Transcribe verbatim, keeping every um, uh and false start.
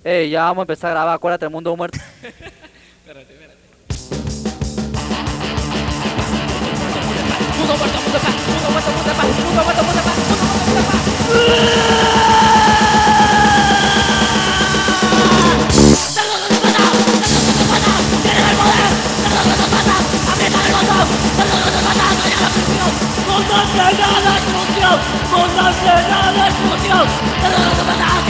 Eh, ya vamos a empezar a grabar, acuérdate, el mundo muerto. Espérate, espérate. Mundo muerto, mundo paz, mundo muerto, mundo paz, mundo muerto, mundo paz, mundo muerto, mundo paz. ¡Mundo será destrucción! ¡Mundo será destrucción!